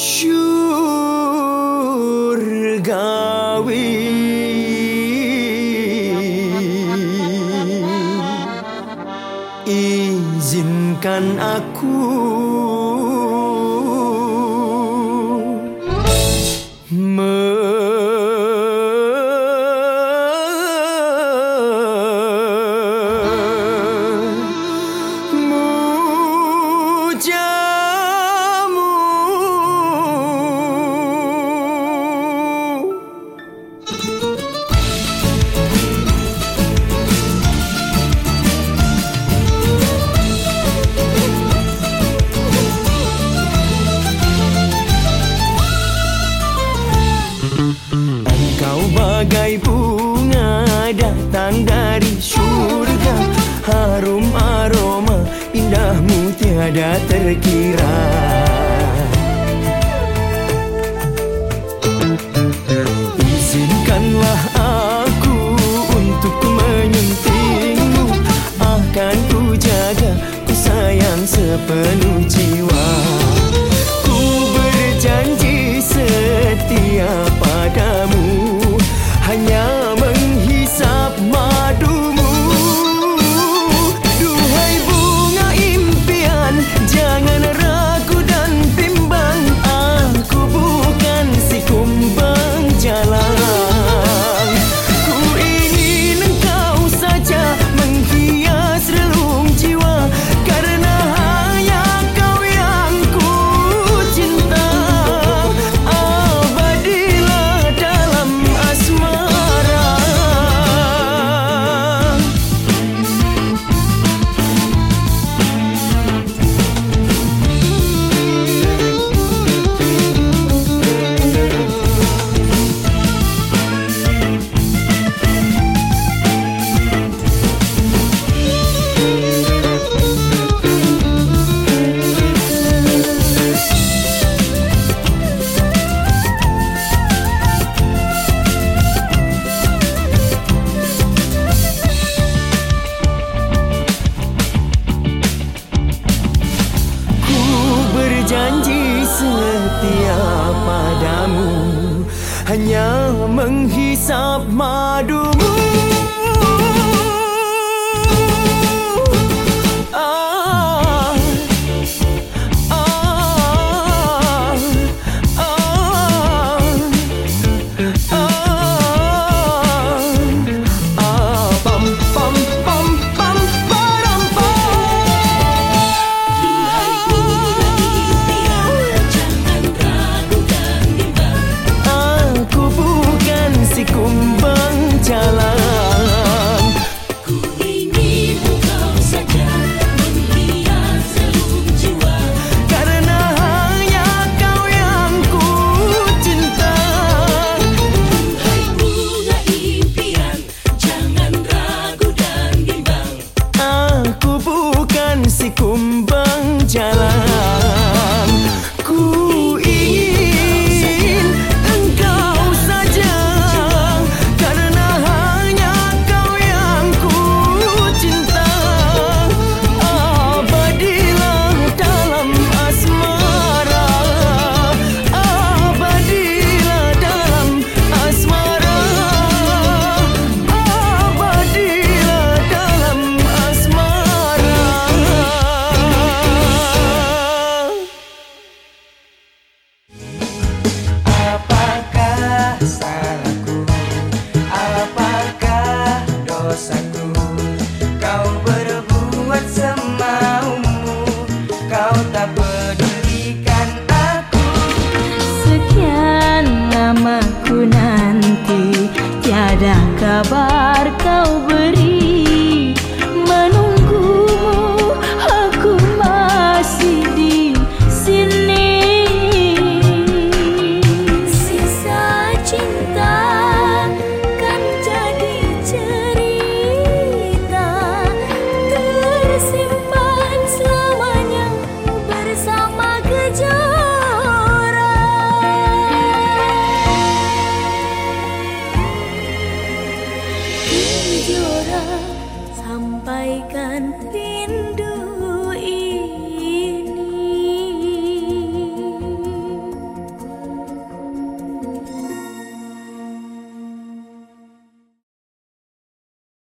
syurgawi. Izinkan aku bagai bunga datang dari syurga, harum aroma indahmu tiada terkira. Izinkanlah aku untuk menyentingmu, akan ku jaga, ku sayang sepenuh jiwa. Ku berjanji setia padamu, hanya menghisap madumu. Duhai bunga impian, jangan ragu dan bimbang. Aku bukan si kumbang jalan. Ku ingin engkau saja menghias relung jiwa, karena hanya kau yang ku cinta. Abadilah dalam asmara. Janji setia padamu, hanya menghisap madumu. Kumbang jalan. Ku ingin engkau saja menghias relung jiwa, karena hanya kau yang ku cinta. Duhai bunga impian, jangan ragu dan bimbang. Aku bukan si kumbang jalan. Ku ingin engkau saja, kau berbuat semaumu, kau tak pedulikan aku. Sekian lama ku nanti, tiada kabar kau beri. Menunggumu, aku masih di sini. Sisa cinta kan jadi cerita, tersimpan selamanya bersama Kejora. Kejora, sampaikan rindu.